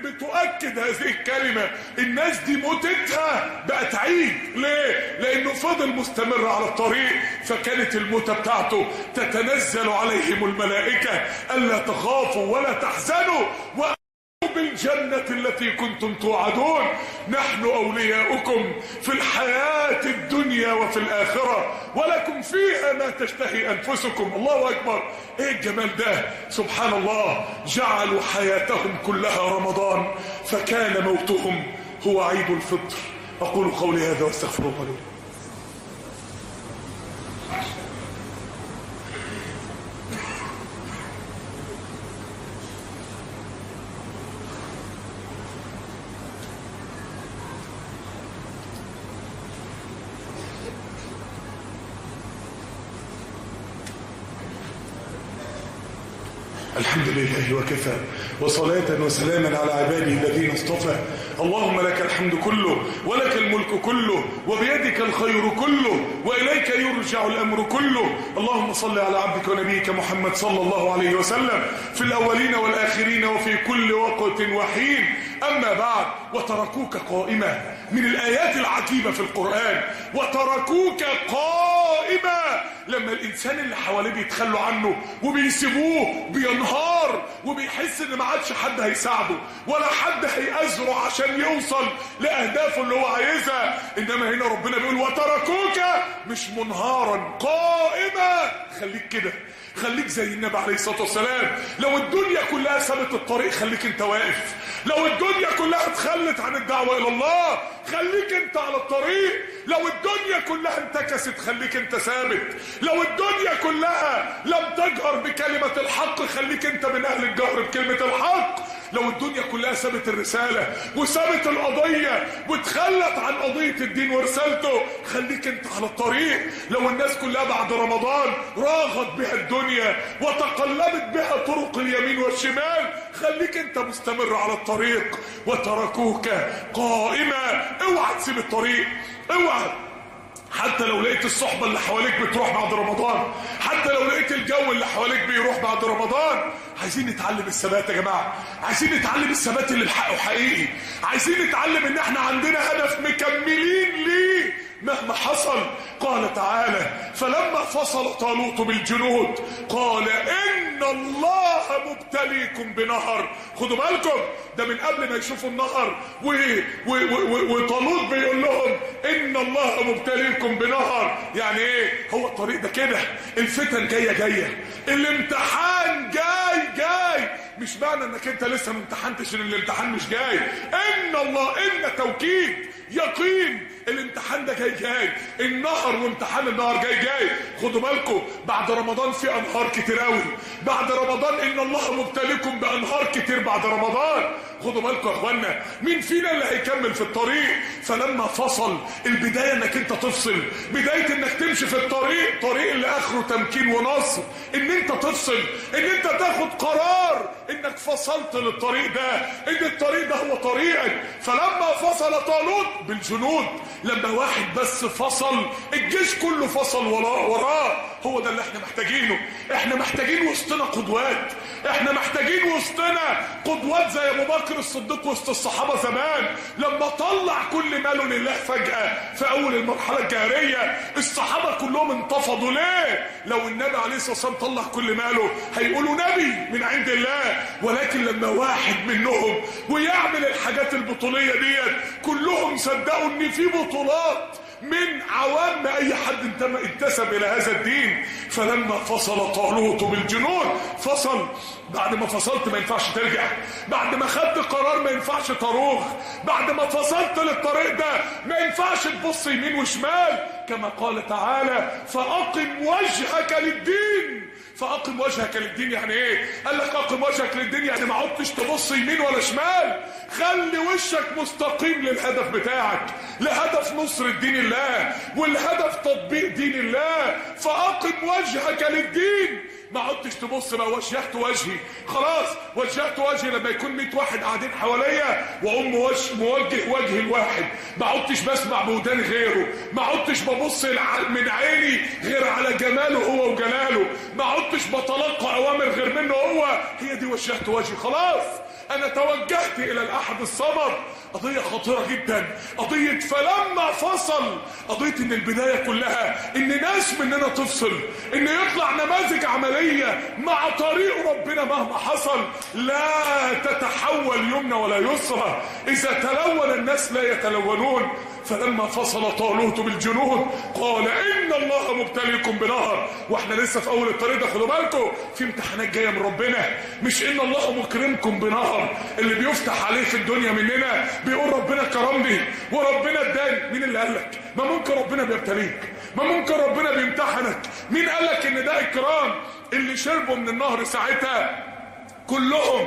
بتؤكد هذه الكلمة. الناس دي موتتها بقت عيد. ليه؟ لانه فضل مستمر على الطريق، فكانت الموتة بتاعته تتنزل عليهم الملائكة ألا تخافوا ولا تحزنوا بالجنة التي كنتم توعدون، نحن أولياؤكم في الحياة الدنيا وفي الآخرة ولكم فيها ما تشتهي أنفسكم. الله أكبر، إيه الجمال ده! سبحان الله. جعلوا حياتهم كلها رمضان فكان موتهم هو عيد الفطر. أقول قولي هذا واستغفر الله لي. الحمد لله وكفى وصلاة وسلاما على عباده الذين اصطفى. اللهم لك الحمد كله ولك الملك كله وبيدك الخير كله وإليك يرجع الأمر كله. اللهم صل على عبدك ونبيك محمد صلى الله عليه وسلم في الأولين والآخرين وفي كل وقت وحين أما بعد، وتركوك قائمة، من الآيات العجيبة في القرآن وتركوك قائمة. لما الإنسان اللي حواليه بيتخلوا عنه وبيسيبوه بينهار وبيحس إن ما عادش حد هيساعده ولا حد هيأزره عشان يوصل لأهدافه اللي هو عايزها. إنما هنا ربنا بيقول وتركوك مش منهارا، قائمة. خليك كده، خليك زي النبي عليه الصلاة والسلام. لو الدنيا كلها سابت الطريق خليك انت واقف. لو الدنيا كلها اتخلت عن الدعوة الى الله خليك انت على الطريق. لو الدنيا كلها انتكست خليك انت ثابت. لو الدنيا كلها لم تجهر بكلمة الحق خليك انت من اهل الجهر بكلمة الحق. لو الدنيا كلها سابت الرسالة وسابت القضية وتخلت عن قضية الدين ورسالته خليك انت على الطريق. لو الناس كلها بعد رمضان راغت بها الدنيا وتقلبت بها طرق اليمين والشمال خليك انت مستمر على الطريق. وتركوك قائمة. اوعى تسيب الطريق، اوعى. حتى لو لقيت الصحبة اللي حواليك بتروح بعد رمضان، حتى لو لقيت الجو اللي حواليك بيروح بعد رمضان. عايزين نتعلم الثبات يا جماعة، عايزين نتعلم الثبات اللي الحق حقيقي، عايزين نتعلم ان احنا عندنا هدف مكملين ليه مهما حصل. قال تعالى فلما فصل طالوت بالجنود قال إن الله مبتليكم بنهر. خدوا بالكم ده من قبل ما يشوفوا النهر وطالوت بيقول لهم إن الله مبتليكم بنهر. يعني ايه؟ هو الطريق ده كده، الفتن جاية، الامتحان جاي. مش معنى انك انت لسه ما امتحنتش ان الامتحان مش جاي. ان الله، ان توكيد يقين، الامتحان ده جاي. النهر وامتحان النهر جاي. خدوا بالكم بعد رمضان في انهار كتير قوي. بعد رمضان ان الله مبتليكم بانهار كتير بعد رمضان. خدوا بالكم يا اخوانا، مين فينا اللي هيكمل في الطريق؟ فلما فصل، البدايه انك انت تفصل، بدايه انك تمشي في الطريق اللي اخره تمكين ونصر، ان انت تفصل، ان انت تاخد قرار انك فصلت للطريق ده، ان الطريق ده هو طريقك. فلما فصل طالوت بالجنود، لما واحد بس فصل الجيش كله فصل وراه. هو ده اللي احنا محتاجينه. احنا محتاجين وسطنا قدوات، احنا محتاجين وسطنا قدوات زي ابو بكر الصديق وسط الصحابه زمان لما طلع كل ماله لله فجاه في اول المرحله الجاهليه. الصحابه كلهم انتفضوا. ليه؟ لو النبي عليه الصلاه والسلام طلع كل ماله هيقولوا نبي من عند الله. ولكن لما واحد منهم ويعمل الحاجات البطوليه ديت كلهم صدقوا ان في بطولات من عوام اي حد انتسب الى هذا الدين. فلما فصل طالوت بالجنود، فصل. بعد ما فصلت ما ينفعش ترجع، بعد ما خدت قرار ما ينفعش تروح، بعد ما فصلت للطريق ده ما ينفعش تبص يمين وشمال. كما قال تعالى فأقم وجهك للدين. فأقم وجهك للدين يعني ايه؟ قال لك أقم وجهك للدين يعني ما عدتش تبص يمين ولا شمال، خلي وشك مستقيم للهدف بتاعك، لهدف نصر الدين الله والهدف تطبيق دين الله. فأقم وجهك للدين، ما عدتش تبص بقى وجهت وجهي، خلاص وجهت وجهي لما يكون 100 واحد قاعدين حواليا واقوم موجه وجهي الواحد، ما عدتش بسمع بوداني غيره، ما عدتش ببص من عيني غير على جماله هو وجلاله، ما عدتش بتلقى اوامر غير منه هو. هي دي وجهت وجهي، خلاص انا توجهت الى الاحد الصمد. قضية خطيرة جدا، قضية فلما فصل، قضية ان البداية كلها ان ناس مننا تفصل، ان يطلع نماذج عملية مع طريق ربنا مهما حصل، لا تتحول يمنى ولا يسرى. اذا تلون الناس لا يتلونون. فلما فصل طالوت بالجنود قال ان الله مبتليكم بنهر. واحنا لسه في اول الطريق ده، خدوا بالكم في امتحانات جايه من ربنا، مش ان الله مكرمكم بنهر اللي بيفتح عليه في الدنيا مننا بيقول ربنا كرمني وربنا اداني. مين اللي قال لك؟ ما ممكن ربنا بيبتليك، ما ممكن ربنا بيمتحنك. مين قال لك ان ده اكرام؟ اللي شربوا من النهر ساعتها كلهم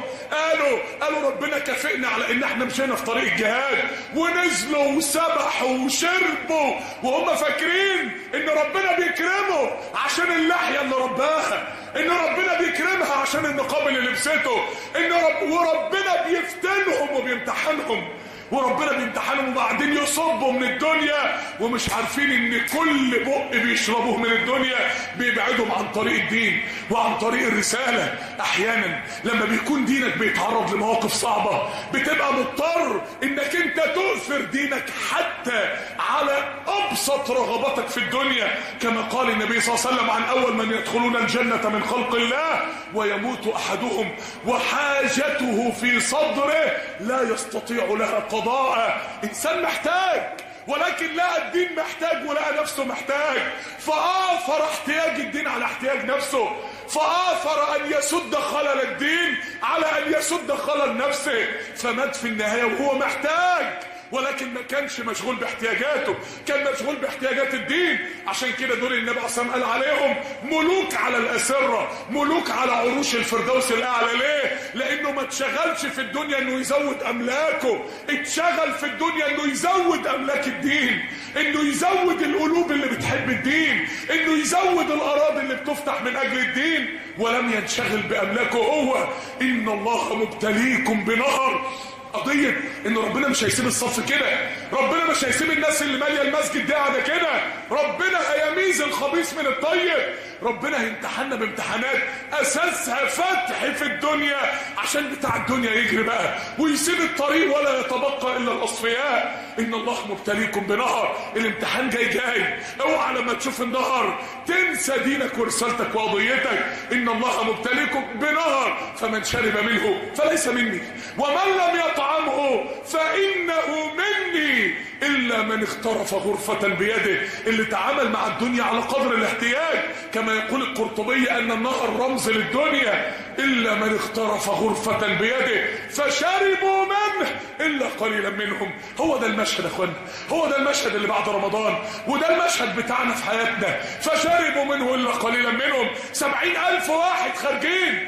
قالوا ربنا كافئنا على ان احنا مشينا في طريق الجهاد، ونزلوا وسبحوا وشربوا وهم فاكرين ان ربنا بيكرمه عشان اللحية اللي رباها، ان ربنا بيكرمها عشان النقاب اللي لبسته، وربنا بيفتنهم وبيمتحنهم. وربنا بيمتحنهم وبعدين يصبوا من الدنيا ومش عارفين ان كل بق بيشربوه من الدنيا بيبعدهم عن طريق الدين وعن طريق الرسالة. احيانا لما بيكون دينك بيتعرض لمواقف صعبة بتبقى مضطر انك انت تؤثر دينك حتى على ابسط رغباتك في الدنيا، كما قال النبي صلى الله عليه وسلم عن اول من يدخلون الجنة من خلق الله ويموت احدهم وحاجته في صدره لا يستطيع لها قضاء. انسان محتاج ولكن لقى الدين محتاج ولقى نفسه محتاج، فآثر احتياج الدين على احتياج نفسه، فآثر أن يسد خلل الدين على أن يسد خلل نفسه، فمات في النهاية وهو محتاج ولكن ما كانش مشغول باحتياجاته، كان مشغول باحتياجات الدين. عشان كده دول النبي عليه الصلاة والسلام قال عليهم ملوك على الأسرة، ملوك على عروش الفردوس الأعلى. ليه؟ لأنه ما اتشغلش في الدنيا إنه يزود أملاكه، اتشغل في الدنيا إنه يزود أملاك الدين، إنه يزود القلوب اللي بتحب الدين، إنه يزود الأراضي اللي بتفتح من أجل الدين، ولم ينشغل بأملاكه هو. إن الله مبتليكم بنهر. قضية ان ربنا مش هيسيب الصف كده، ربنا مش هيسيب الناس اللي ماليه المسجد دي قاعده كده، ربنا هيميز الخبيث من الطيب، ربنا هيمتحننا بامتحانات اساسها فتح في الدنيا عشان بتاع الدنيا يجري بقى ويسيب الطريق ولا يتبقى الا الاصفياء. ان الله مبتليكم بنهر، الامتحان جاي. اوعى لما تشوف النهر تنسى دينك ورسالتك وقضيتك. ان الله مبتليكم بنهر فمن شرب منه فليس مني ومن لم يطعمه فانه مني الا من اخترف غرفة بيده. اللي تعامل مع الدنيا على قدر الاحتياج، كما يقول القرطبي ان النهر رمز للدنيا. الا من اخترف غرفة بيده فشربوا منه الا قليلا منهم. هو ده المشهد يا اخوانا، هو ده المشهد اللي بعد رمضان، وده المشهد بتاعنا في حياتنا. فشربوا منه الا قليلا منهم. 70,000 واحد خارجين،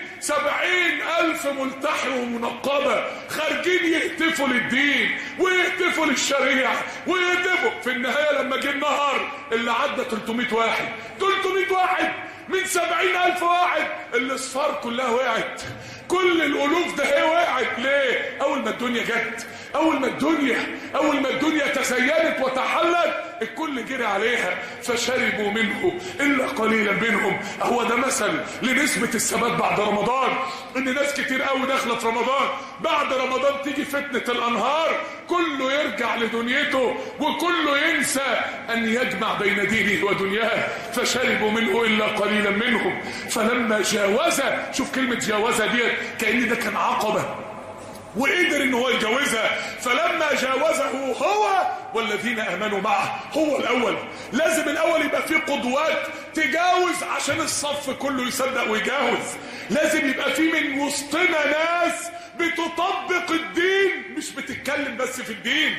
70,000 ملتحي ومنقبة خارجين يهتفوا للدين ويهتفوا للشريعة ويهتفوا. في النهاية لما جه النهر اللي عدى 300 واحد، 300 واحد من 70,000 واحد، الاصفار كلها وقعت، كل الالوف ده هي وقعت. ليه؟ اول ما الدنيا جت، اول ما الدنيا تزينت وتحلت الكل جري عليها. فشربوا منه الا قليلا منهم. هو ده مثل لنسبة الثبات بعد رمضان، ان ناس كتير قوي داخله في رمضان، بعد رمضان تيجي فتنة الانهار كله يرجع لدنيته وكله ينسى ان يجمع بين دينه ودنياه. فشربوا منه الا قليلا منهم. فلما جاوز، شوف كلمة جاوز دي كأن ده كان عقبة وقدر ان هو يجاوزها. فلما جاوزه هو والذين امنوا معه، هو الاول. لازم الاول يبقى فيه قدوات تجاوز عشان الصف كله يصدق ويجاوز. لازم يبقى فيه من وسطنا ناس بتطبق الدين، مش بتتكلم بس في الدين،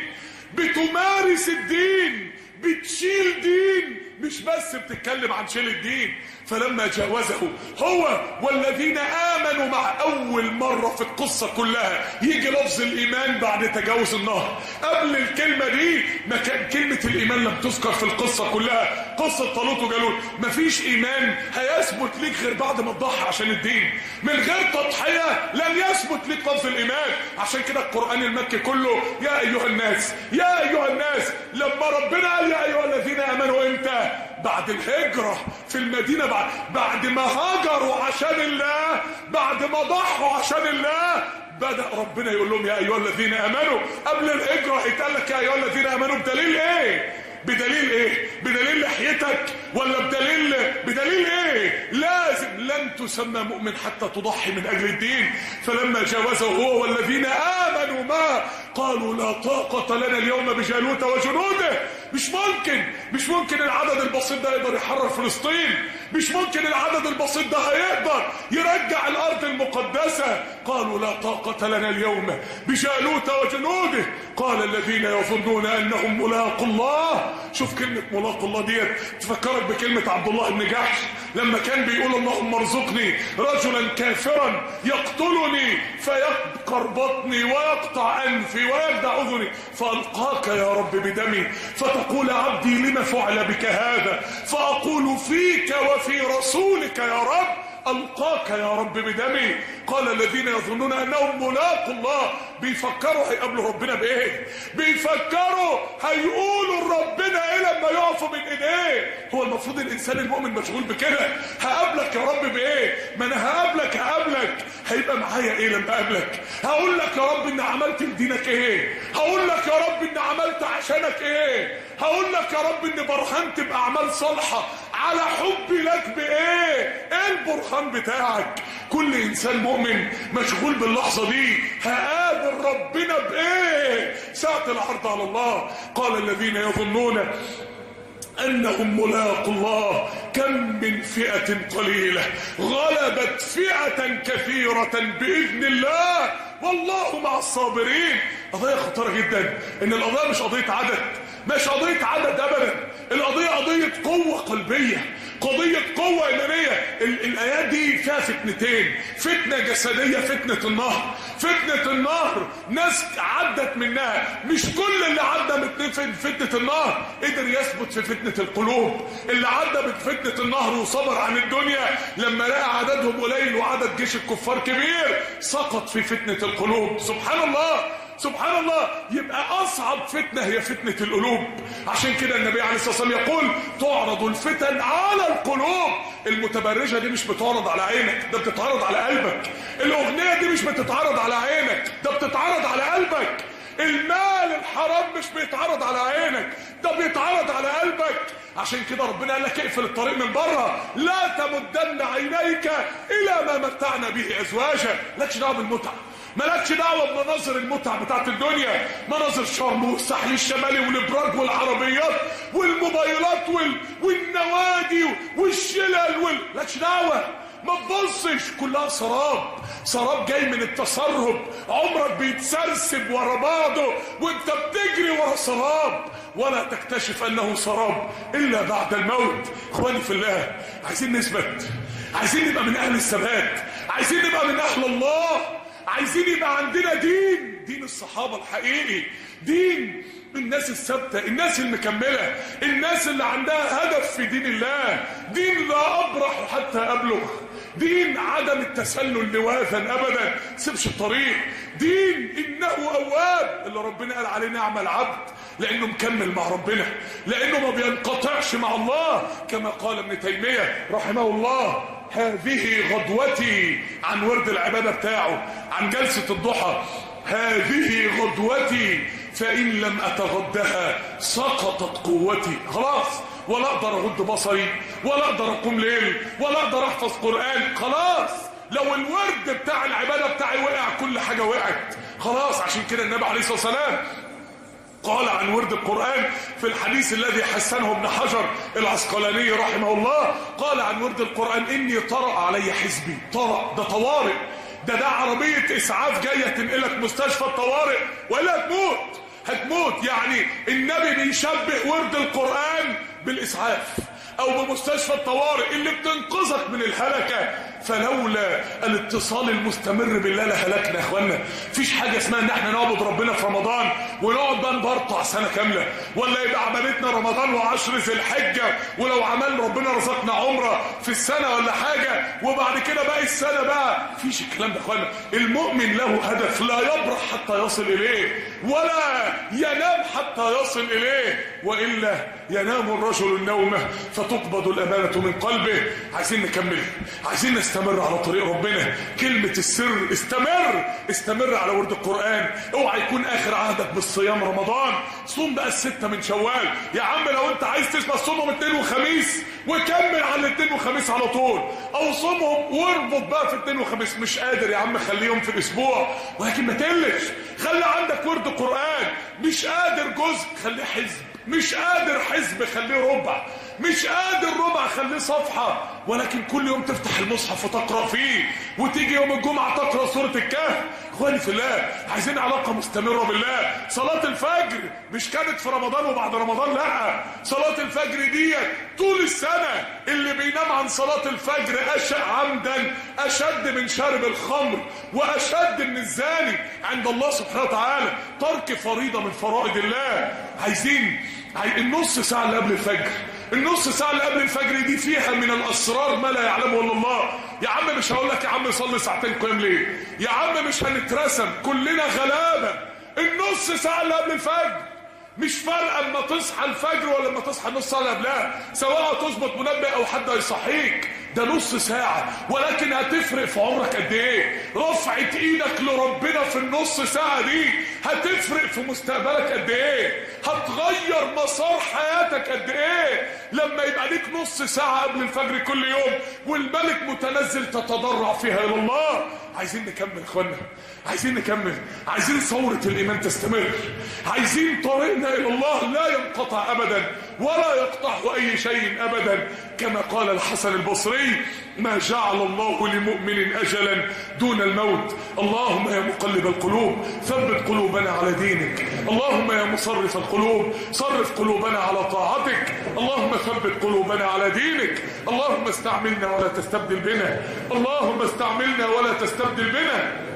بتمارس الدين، بتشيل دين، مش بس بتتكلم عن شيل الدين. فلما جاوزه هو والذين آمنوا مع، أول مرة في القصة كلها يجي لفظ الإيمان بعد تجاوز النهر. قبل الكلمة دي ما كان كلمة الإيمان لم تذكر في القصة كلها. قصة طالوت وجالوت، مفيش إيمان هيثبت ليك غير بعد ما تضحي عشان الدين. من غير تضحية لن يثبت ليك لفظ الإيمان. عشان كده القرآن المكي كله يا أيها الناس يا أيها الناس. لما ربنا قال يا أيها الذين آمنوا إمتى؟ بعد الهجرة في المدينة، بعد ما هاجروا عشان الله، بعد ما ضحوا عشان الله، بدأ ربنا يقول لهم يا أيها الذين آمنوا. قبل الهجرة هيتقال لك يا أيها الذين آمنوا بدليل إيه؟ بدليل إيه؟ بدليل لحيتك ولا بدليل إيه؟ لازم لن تسمى مؤمن حتى تضحي من أجل الدين. فلما جاوزه هو والذين آمنوا ما قالوا لا طاقة لنا اليوم بجالوت وجنوده. مش ممكن العدد البسيط ده يقدر يحرر فلسطين، مش ممكن العدد البسيط ده هيقدر يرجع الأرض المقدسة. قالوا لا طاقة لنا اليوم بجالوت وجنوده. قال الذين يظنون أنهم ملاقوا الله. شوف كلمة ملاقوا الله دي تفكرك بكلمة عبد الله بن جحش لما كان بيقول اللهم ارزقني رجلا كافرا يقتلني فيبقر بطني ويقطع أنفي ويبدع أذني فألقاك يا رب بدمي فتقول عبدي لما فعل بك هذا فأقول فيك وفي رسولك يا رب ألقاك يا رب بدمي. قال الذين يظنون أنهم ملاقوا الله، بيفكروا هيقابلوا ربنا بإيه، بيفكروا هيقولوا ربنا إيه لما يقفوا من إيديه. هو المفروض الإنسان المؤمن مشغول بكده، هقابلك يا رب بإيه؟ ما أنا هقابلك هيبقى معايا إيه لما أقابلك؟ هقول لك يا رب إن عملت لدينك إيه؟ هقول لك يا رب إن عملت عشانك إيه؟ هقول لك يا رب إن برهنت بأعمال صالحة على حبي لك بإيه؟ إيه البرهان بتاعك؟ كل إنسان مؤمن مشغول باللحظة دي، هقابل ربنا بإيه؟ ساعة العرض على الله. قال الذين يظنون أنهم ملاقوا الله كم من فئة قليلة غلبت فئة كثيرة بإذن الله والله مع الصابرين. قضية خطيرة جدا، إن القضية مش قضية عدد، مش قضية عدد أبدا، القضية قضية قوة قلبية، قضية قوة إيمانية. الآيات دي فيها فتنتين، فتنة جسدية، فتنة النهر. فتنة النهر ناس عدت منها، مش كل اللي عدى من فتنة النهر قدر يثبت في فتنة القلوب. اللي عدى من فتنة النهر وصبر عن الدنيا لما لقى عددهم قليل وعدد جيش الكفار كبير سقط في فتنة القلوب. سبحان الله سبحان الله. يبقى أصعب فتنة هي فتنة القلوب. عشان كده النبي عليه الصلاة والسلام يقول تعرض الفتن على القلوب. المتبرجة دي مش بتعرض على عينك، ده بتتعرض على قلبك. الأغنية دي مش بتتعرض على عينك، ده بتتعرض على قلبك. المال الحرام مش بيتعرض على عينك، ده بيتعرض على قلبك. عشان كده ربنا قال لك اقفل الطريق من بره، لا تمدن عينيك إلى ما متعنا به أزواجا. مالكش دعوة بالمتعة، مالكش دعوة بمناظر المتعة بتاعت الدنيا، مناظر شرم والساحل الشمالي والابراج والعربيات والموبايلات والنوادي والشلل مالكش دعوة. ما تبصش، كلها سراب جاي من التسرب. عمرك بيتسرسب ورا بعضه وانت بتجري ورا سراب، ولا تكتشف انه سراب الا بعد الموت. اخواني في الله، عايزين نثبت، عايزين نبقى من اهل الثبات، عايزين نبقى من اهل الله، عايزين يبقى عندنا دين الصحابة الحقيقي، دين الناس الثابتة، الناس المكملة، الناس اللي عندها هدف في دين الله، دين لا أبرح حتى أبلغ، دين عدم التسلل لواذا أبدا، سيبش الطريق، دين إنه أواب اللي ربنا قال عليه نعم العبد، لأنه مكمل مع ربنا، لأنه ما بينقطعش مع الله، كما قال ابن تيمية رحمه الله هذه غدوتي، عن ورد العبادة بتاعه، عن جلسة الضحى، هذه غدوتي فإن لم أتغدها سقطت قوتي. خلاص، ولا أقدر أغض بصري، ولا أقدر أقوم ليل، ولا أقدر أحفظ قرآن. خلاص، لو الورد بتاع العبادة بتاعي وقع كل حاجة وقعت. خلاص، عشان كده النبي عليه الصلاة والسلام قال عن ورد القرآن في الحديث الذي حسنه ابن حجر العسقلاني رحمه الله، قال عن ورد القرآن إني طرأ علي حزبي. طرأ ده طوارئ، ده عربية إسعاف جاية تنقلك مستشفى الطوارئ ولا هتموت. يعني النبي بيشبه ورد القرآن بالإسعاف أو بمستشفى الطوارئ اللي بتنقذك من الهلكة. فلولا الاتصال المستمر بالله لهلكنا يا اخوانا. مفيش حاجة اسمها ان احنا نعبد ربنا في رمضان ونقعد بقى نبرطع سنة كاملة، ولا يبقى عملتنا رمضان و10 ذي الحجة، ولو عمل ربنا رزقنا عمرة في السنة ولا حاجة، وبعد كده باقي السنة بقى. مفيش الكلام ده يا اخوانا. المؤمن له هدف لا يبرح حتى يصل اليه، ولا ينام حتى يصل اليه، وإلا ينام الرجل النومة فتقبض الأمانة من قلبه. عايزين نكمل، عايزين نستمر على طريق ربنا. كلمة السر، استمر على ورد القرآن. اوعى يكون آخر عهدك بالصيام رمضان. صوم بقى 6 من شوال يا عم. لو انت عايز تسمع صومهم 2 وخميس وكمل على 2 وخميس على طول، او صومهم واربط بقى في 2 وخميس. مش قادر يا عم خليهم في الاسبوع، ولكن ما تقلش. خلي عندك ورد قرآن. مش قادر جزء خليه حزب، مش قادر حزب خليه ربع، مش قادر ربع خليه صفحة، ولكن كل يوم تفتح المصحف وتقرأ فيه، وتيجي يوم الجمعة تقرأ سورة الكهف. اخواني في الله، عايزين علاقة مستمرة بالله. صلاة الفجر مش كانت في رمضان وبعد رمضان، لا، صلاة الفجر دي طول السنة. اللي بينام عن صلاة الفجر عمدا أشد من شارب الخمر وأشد من الزاني عند الله سبحانه وتعالى. ترك فريضة من فرائض الله. عايزين النص ساعة اللي قبل الفجر، النص ساعة اللي قبل الفجر دي فيها من الأسرار ما لا يعلمه إلا الله. يا عم مش هقول لك يا عم صلي ساعتين قيام ليه، يا عم مش هنترسم، كلنا غلابه. النص ساعه اللي قبل الفجر مش فارقه اما تصحى الفجر ولا اما تصحى النص ساعه اللي قبلها، سواء تظبط منبه او حد هيصحيك، ده نص ساعه، ولكن هتفرق في عمرك قد ايه. رفعه ايدك لربنا في النص ساعه دي هتفرق في مستقبلك قد ايه، هتغير مسار حياتك قد ايه لما يبقى ليك نص ساعه قبل الفجر كل يوم والملك متنزل تتضرع فيها الى الله. عايزين نكمل يا اخوانا، عايزين نكمل، عايزين ثورة الإيمان تستمر، عايزين طريقنا إلى الله لا ينقطع أبدا ولا يقطعه أي شيء أبدا. كما قال الحسن البصري: ما جعل الله لمؤمن أجلا دون الموت. اللهم يا مقلب القلوب ثبت قلوبنا على دينك، اللهم يا مصرف القلوب صرف قلوبنا على طاعتك، اللهم ثبت قلوبنا على دينك، اللهم استعملنا ولا تستبدل بنا، اللهم استعملنا ولا تستبدل بنا،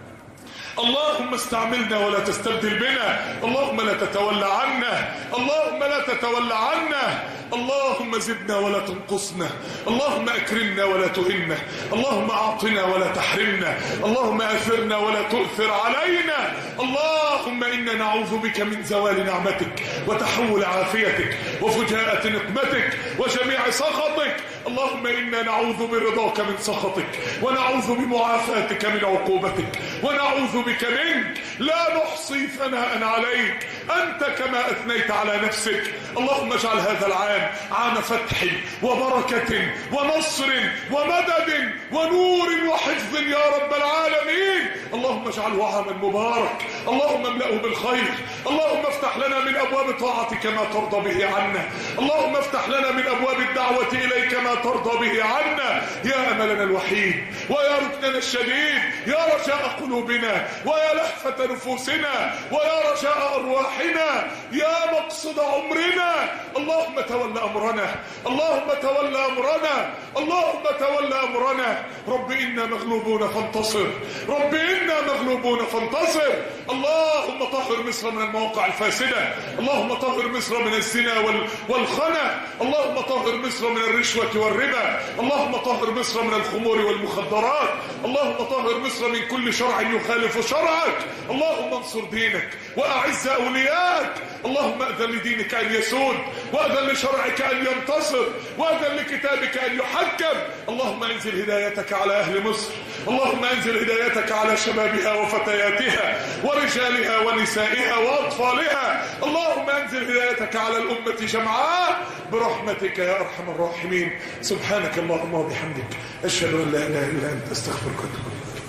اللهم استعملنا ولا تستبدل بنا، اللهم لا تتولى عنا، اللهم لا تتولى عنا، اللهم زدنا ولا تنقصنا، اللهم اكرمنا ولا تهنا، اللهم اعطنا ولا تحرمنا، اللهم اثرنا ولا تؤثر علينا، اللهم انا نعوذ بك من زوال نعمتك وتحول عافيتك وفجاءة نقمتك وجميع سخطك، اللهم انا نعوذ برضاك من سخطك ونعوذ بمعافاتك من عقوبتك ونعوذ بك منك، لا نحصي ثناء عليك انت كما اثنيت على نفسك. اللهم اجعل هذا العام عام فتح وبركة ونصر ومدد ونور وحفظ يا رب العالمين. اللهم اجعله عاما مبارك، اللهم املأه بالخير، اللهم افتح لنا من ابواب طاعتك ما ترضى به عنا، اللهم افتح لنا من ابواب الدعوة اليك ما ترضى به عنا، يا املنا الوحيد ويا ركننا الشديد، يا رجاء قلوبنا ويا لهفة نفوسنا ويا رجاء ارواحنا، يا مقصد عمرنا. اللهم تولى امرنا، اللهم تولى امرنا، اللهم تولى امرنا. رب انا مغلوبون فانتصر، رب انا مغلوبون فانتصر. اللهم طهر مصر من المواقع الفاسدة، اللهم طهر مصر من الزنا والخنا، اللهم طهر مصر من الرشوة والربا، اللهم طهر مصر من الخمور والمخدرات، اللهم طهر مصر من كل شرع يخالف شرعك، اللهم انصر دينك واعز اولياءك، اللهم اذن لدينك ان يسود واذن لشرعك ان ينتصر واذن لكتابك ان يحكم. اللهم انزل هدايتك على اهل مصر، اللهم انزل هدايتك على شبابها وفتياتها ورجالها ونسائها واطفالها، اللهم انزل هدايتك على الامة جمعاء برحمتك يا ارحم الراحمين. سبحانك اللهم وبحمدك اشهد ان لا اله الا انت استغفرك واتوب اليك.